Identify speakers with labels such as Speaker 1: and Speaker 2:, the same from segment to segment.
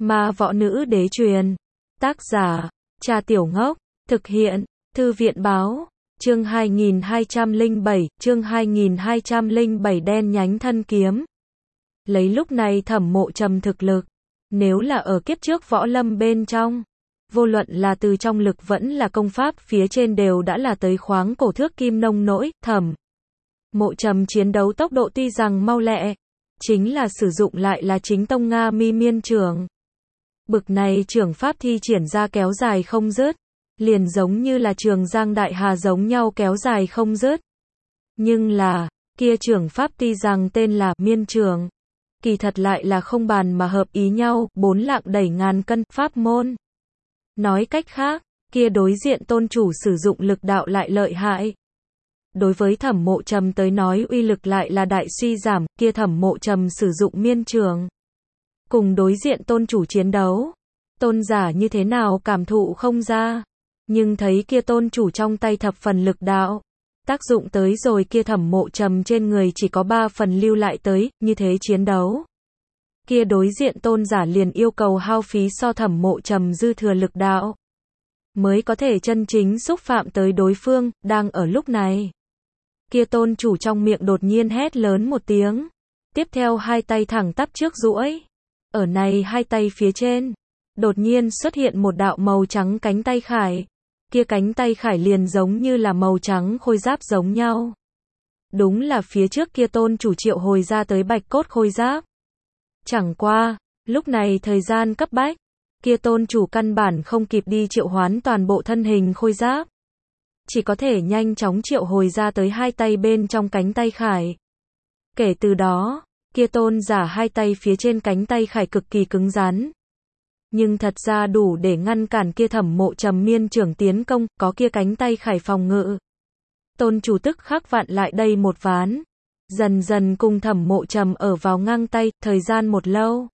Speaker 1: Ma võ nữ đế truyền. Tác giả, Trà Tiểu Ngốc. Thực hiện, Thư viện báo. Chương 2207 đen nhánh thân kiếm. Lấy lúc này Thẩm Mộ Trầm thực lực, nếu là ở kiếp trước võ lâm bên trong, vô luận là từ trong lực vẫn là công pháp phía trên đều đã là tới khoáng cổ thước kim nông nỗi. Thẩm Mộ Trầm chiến đấu tốc độ tuy rằng mau lẹ, chính là sử dụng lại là chính tông Nga Mi Miên trưởng. Bực này trưởng pháp thi triển ra kéo dài không dứt, liền giống như là Trường Giang Đại Hà giống nhau kéo dài không dứt. Nhưng là, kia trưởng pháp tuy rằng tên là Miên trưởng, kỳ thật lại là không bàn mà hợp ý nhau, 4 lạng đẩy ngàn cân, pháp môn. Nói cách khác, kia đối diện tôn chủ sử dụng lực đạo lại lợi hại. Đối với Thẩm Mộ Trầm tới nói uy lực lại là đại suy giảm, kia Thẩm Mộ Trầm sử dụng miên trường. Cùng đối diện tôn chủ chiến đấu, tôn giả như thế nào cảm thụ không ra. Nhưng thấy kia tôn chủ trong tay thập phần lực đạo, tác dụng tới rồi kia Thẩm Mộ Trầm trên người chỉ có 3 phần lưu lại tới, như thế chiến đấu. Kia đối diện tôn giả liền yêu cầu hao phí so Thẩm Mộ Trầm dư thừa lực đạo, mới có thể chân chính xúc phạm tới đối phương. Đang ở lúc này, kia tôn chủ trong miệng đột nhiên hét lớn một tiếng, tiếp theo hai tay thẳng tắp trước duỗi. Ở này hai tay phía trên, đột nhiên xuất hiện một đạo màu trắng cánh tay khải. Kia cánh tay khải liền giống như là màu trắng khôi giáp giống nhau. Đúng là phía trước kia tôn chủ triệu hồi ra tới bạch cốt khôi giáp. Chẳng qua, lúc này thời gian cấp bách, kia tôn chủ căn bản không kịp đi triệu hoán toàn bộ thân hình khôi giáp. Chỉ có thể nhanh chóng triệu hồi ra tới hai tay bên trong cánh tay khải. Kể từ đó, kia tôn giả hai tay phía trên cánh tay khải cực kỳ cứng rắn. Nhưng thật ra đủ để ngăn cản kia Thẩm Mộ Trầm miên trưởng tiến công, có kia cánh tay khải phòng ngự. Tôn chủ tức khắc vặn lại đây một ván. Dần dần cùng Thẩm Mộ Trầm ở vào ngang tay, thời gian một lâu.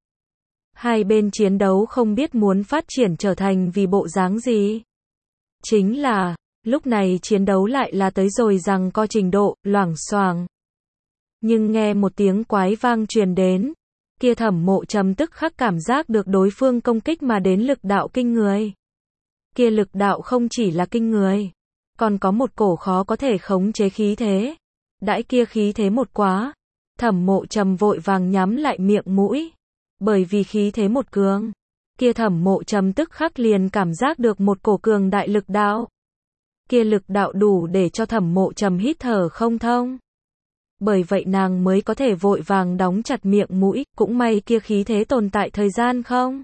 Speaker 1: Hai bên chiến đấu không biết muốn phát triển trở thành vì bộ dáng gì. Chính là, lúc này chiến đấu lại là tới rồi rằng co trình độ, loảng xoảng. Nhưng nghe một tiếng quái vang truyền đến, kia Thẩm Mộ Trầm tức khắc cảm giác được đối phương công kích mà đến lực đạo kinh người. Kia lực đạo không chỉ là kinh người, còn có một cổ khó có thể khống chế khí thế. Đãi kia khí thế một quá, Thẩm Mộ Trầm vội vàng nhắm lại miệng mũi. Bởi vì khí thế một cường, kia Thẩm Mộ Trầm tức khắc liền cảm giác được một cổ cường đại lực đạo. Kia lực đạo đủ để cho Thẩm Mộ Trầm hít thở không thông. Bởi vậy nàng mới có thể vội vàng đóng chặt miệng mũi, cũng may kia khí thế tồn tại thời gian không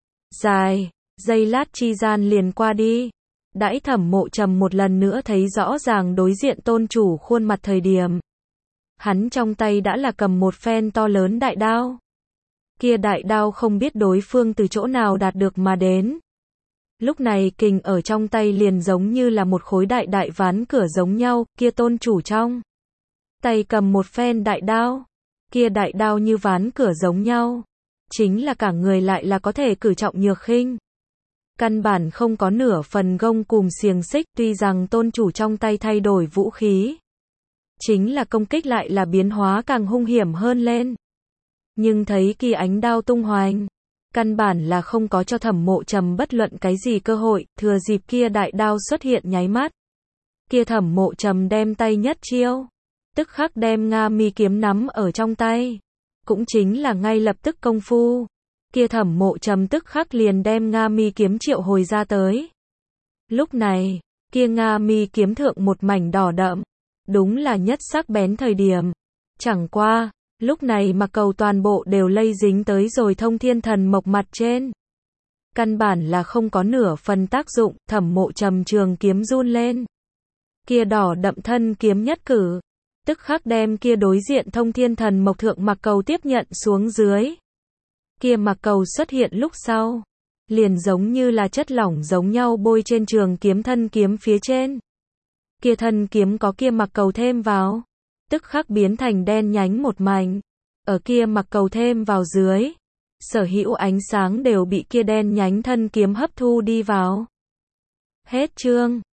Speaker 1: dài, giây lát chi gian liền qua đi. Đãi Thẩm Mộ Trầm một lần nữa thấy rõ ràng đối diện tôn chủ khuôn mặt thời điểm, hắn trong tay đã là cầm một phen to lớn đại đao. Kia đại đao không biết đối phương từ chỗ nào đạt được mà đến. Lúc này kình ở trong tay liền giống như là một khối đại đại ván cửa giống nhau, kia tôn chủ trong tay cầm một phen đại đao, kia đại đao như ván cửa giống nhau, chính là cả người lại là có thể cử trọng nhược khinh. Căn bản không có nửa phần gông cùm xiềng xích, tuy rằng tôn chủ trong tay thay đổi vũ khí, chính là công kích lại là biến hóa càng hung hiểm hơn lên. Nhưng thấy kia ánh đao tung hoành, căn bản là không có cho Thẩm Mộ Trầm bất luận cái gì cơ hội, thừa dịp kia đại đao xuất hiện nháy mắt. Kia Thẩm Mộ Trầm đem tay nhất chiêu, tức khắc đem Nga Mi kiếm nắm ở trong tay. Cũng chính là ngay lập tức công phu, kia Thẩm Mộ Trầm tức khắc liền đem Nga Mi kiếm triệu hồi ra tới. Lúc này, kia Nga Mi kiếm thượng một mảnh đỏ đậm, đúng là nhất sắc bén thời điểm. Chẳng qua, lúc này mà cầu toàn bộ đều lây dính tới rồi Thông Thiên Thần Mộc mặt trên. Căn bản là không có nửa phần tác dụng, Thẩm Mộ Trầm trường kiếm run lên. Kia đỏ đậm thân kiếm nhất cử, tức khắc đem kia đối diện Thông Thiên Thần Mộc thượng mặc cầu tiếp nhận xuống dưới. Kia mặc cầu xuất hiện lúc sau, liền giống như là chất lỏng giống nhau bôi trên trường kiếm thân kiếm phía trên. Kia thân kiếm có kia mặc cầu thêm vào, tức khắc biến thành đen nhánh một mảnh. Ở kia mặc cầu thêm vào dưới, sở hữu ánh sáng đều bị kia đen nhánh thân kiếm hấp thu đi vào. Hết chương.